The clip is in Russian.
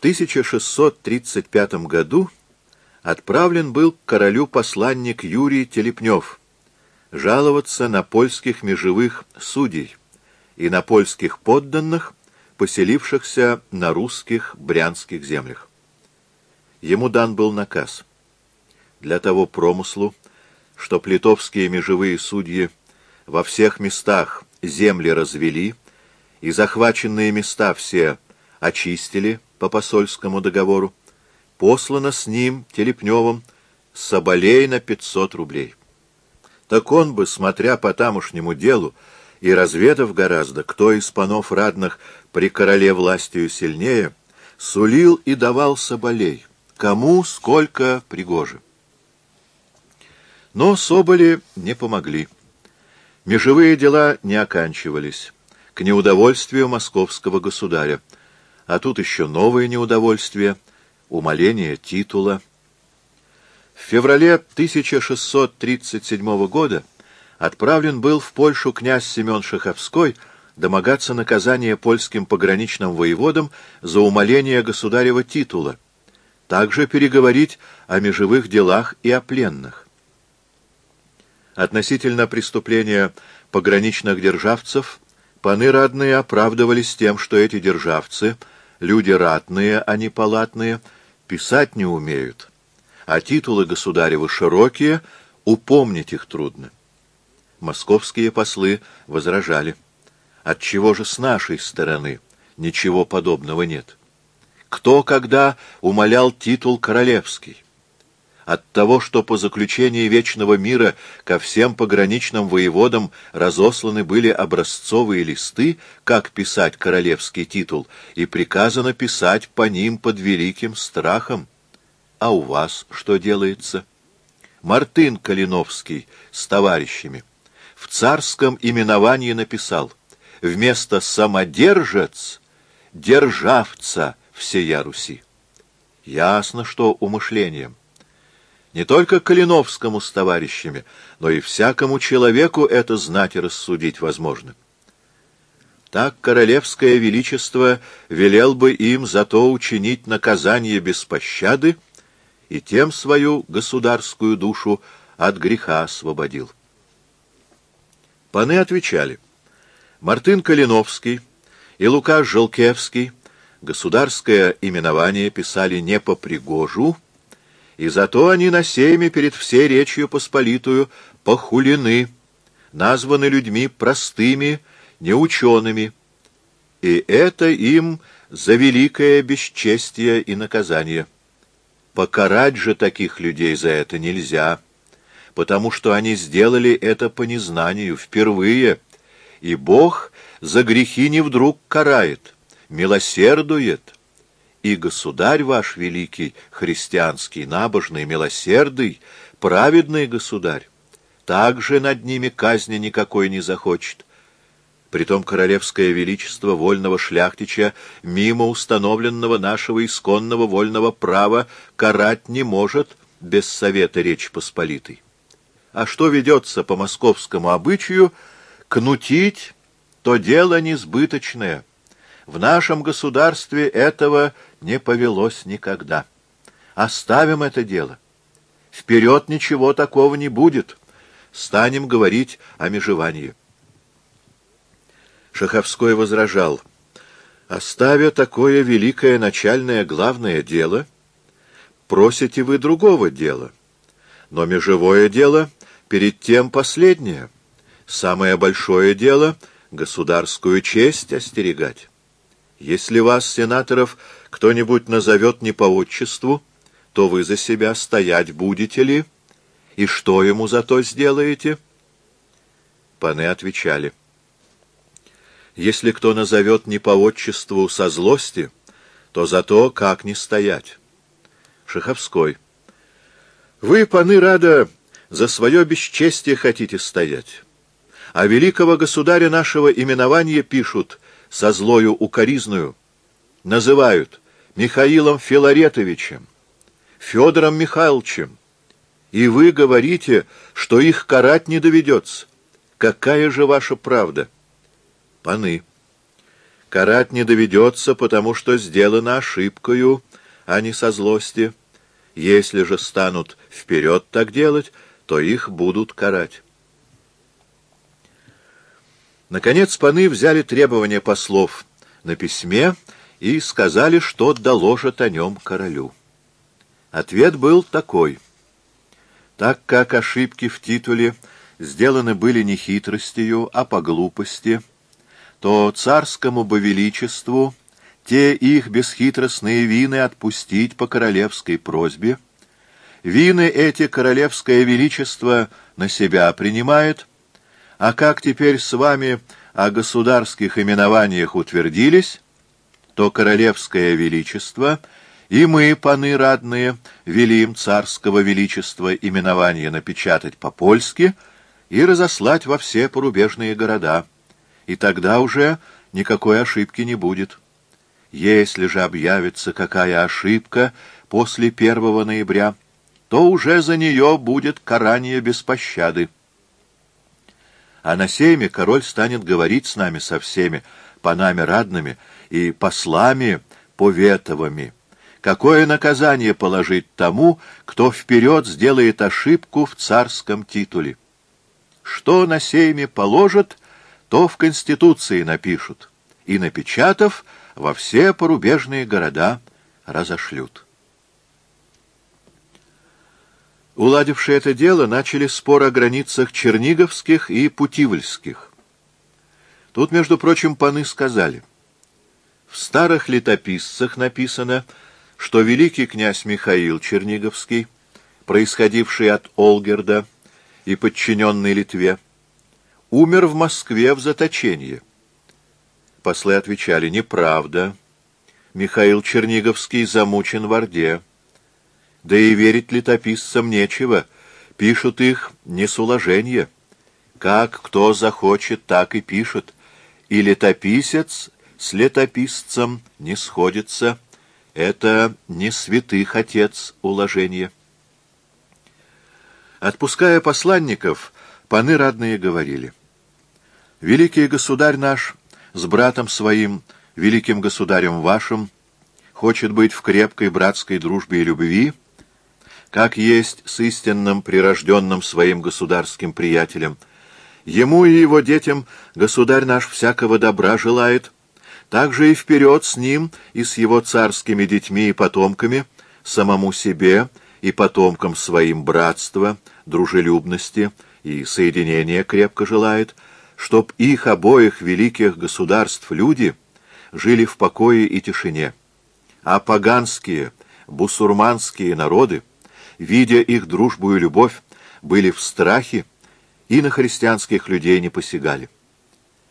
1635 году отправлен был к королю посланник Юрий Телепнев жаловаться на польских межевых судей и на польских подданных, поселившихся на русских брянских землях. Ему дан был наказ для того промыслу, что литовские межевые судьи во всех местах земли развели и захваченные места все очистили по посольскому договору, послано с ним, Телепневым, соболей на 500 рублей. Так он бы, смотря по тамошнему делу и разведав гораздо, кто из панов радных при короле властью сильнее, сулил и давал соболей, кому сколько пригоже. Но соболи не помогли. Межевые дела не оканчивались, к неудовольствию московского государя, а тут еще новое неудовольствие — умаление титула. В феврале 1637 года отправлен был в Польшу князь Семен Шаховской домогаться наказания польским пограничным воеводам за умаление государева титула, также переговорить о межевых делах и о пленных. Относительно преступления пограничных державцев паны радные оправдывались тем, что эти державцы — люди ратные, а не палатные, писать не умеют, а титулы государевы широкие, упомнить их трудно. Московские послы возражали: отчего же с нашей стороны ничего подобного нет? Кто когда умалял титул королевский? От того, что по заключении Вечного мира ко всем пограничным воеводам разосланы были образцовые листы, как писать королевский титул, и приказано писать по ним под великим страхом. А у вас что делается? Мартын Калиновский с товарищами в царском именовании написал: вместо «самодержец» — «державца всея Руси». Ясно, что умышлением. Не только Калиновскому с товарищами, но и всякому человеку это знать и рассудить возможно. Так королевское величество велел бы им зато учинить наказание без пощады и тем свою государскую душу от греха освободил. Паны отвечали: Мартын Калиновский и Лука Желкевский государское именование писали не по пригожу, и зато они на сейме перед всей Речью Посполитую похулены, названы людьми простыми, неучеными, и это им за великое бесчестие и наказание. Покарать же таких людей за это нельзя, потому что они сделали это по незнанию, впервые, и Бог за грехи не вдруг карает, милосердует. И государь ваш великий, христианский, набожный, милосердный, праведный государь, также над ними казни никакой не захочет. Притом королевское величество вольного шляхтича мимо установленного нашего исконного вольного права карать не может без совета Речи Посполитой. А что ведется по московскому обычаю, кнутить, то дело несбыточное. В нашем государстве этого не повелось никогда. Оставим это дело. Вперед ничего такого не будет. Станем говорить о межевании. Шаховской возражал: оставя такое великое начальное главное дело, просите вы другого дела. Но межевое дело перед тем последнее. Самое большое дело — государскую честь остерегать. Если вас, сенаторов, кто-нибудь назовет не по отчеству, то вы за себя стоять будете ли? И что ему за то сделаете? Паны отвечали: если кто назовет не по отчеству со злости, то за то, как не стоять. Шаховской: вы, паны, рада, за свое бесчестие хотите стоять, а великого государя нашего именования пишут со злою укоризную, называют Михаилом Филаретовичем, Федором Михайловичем, и вы говорите, что их карать не доведется. Какая же ваша правда? Паны: карать не доведется, потому что сделано ошибкою, а не со злости. Если же станут вперед так делать, то их будут карать. Наконец паны взяли требования послов на письме и сказали, что доложат о нем королю. Ответ был такой: так как ошибки в титуле сделаны были не хитростью, а по глупости, то царскому бы величеству те их бесхитростные вины отпустить по королевской просьбе. Вины эти королевское величество на себя принимает, а как теперь с вами о государских именованиях утвердились, то королевское величество и мы, паны радные, велим царского величества именование напечатать по-польски и разослать во все порубежные города, и тогда уже никакой ошибки не будет. Если же объявится какая ошибка после 1 ноября, то уже за нее будет карание без пощады. А на сейме король станет говорить с нами со всеми, панами радными и послами поветовыми, какое наказание положить тому, кто вперед сделает ошибку в царском титуле. Что на сейме положат, то в Конституции напишут, и, напечатав, во все порубежные города разошлют. Уладившие это дело, начали спор о границах черниговских и путивльских. Тут, между прочим, паны сказали: в старых летописцах написано, что великий князь Михаил Черниговский, происходивший от Олгерда и подчиненный Литве, умер в Москве в заточении. Послы отвечали: неправда. Михаил Черниговский замучен в Орде. Да и верить летописцам нечего, пишут их не с уложения. Как кто захочет, так и пишет, и летописец с летописцем не сходится. Это не святых отец уложения. Отпуская посланников, паны радные говорили: великий государь наш с братом своим, великим государем вашим, хочет быть в крепкой братской дружбе и любви, как есть с истинным прирожденным своим государским приятелем. Ему и его детям государь наш всякого добра желает, также и вперед с ним и с его царскими детьми и потомками, самому себе и потомкам своим братства, дружелюбности и соединения крепко желает, чтоб их обоих великих государств люди жили в покое и тишине, а поганские, бусурманские народы, видя их дружбу и любовь, были в страхе и на христианских людей не посягали.